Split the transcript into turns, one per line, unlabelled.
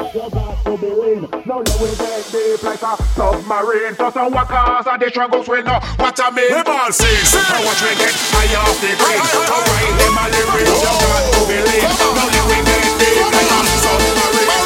You got to be lean. Now you will get deep like a submarine. Just a walkers and the struggles with no. What I mean?
We ball scene.
I watch we get high off the green. Alright, them a lyrics. You got to be lean. Now you will get deep like a submarine.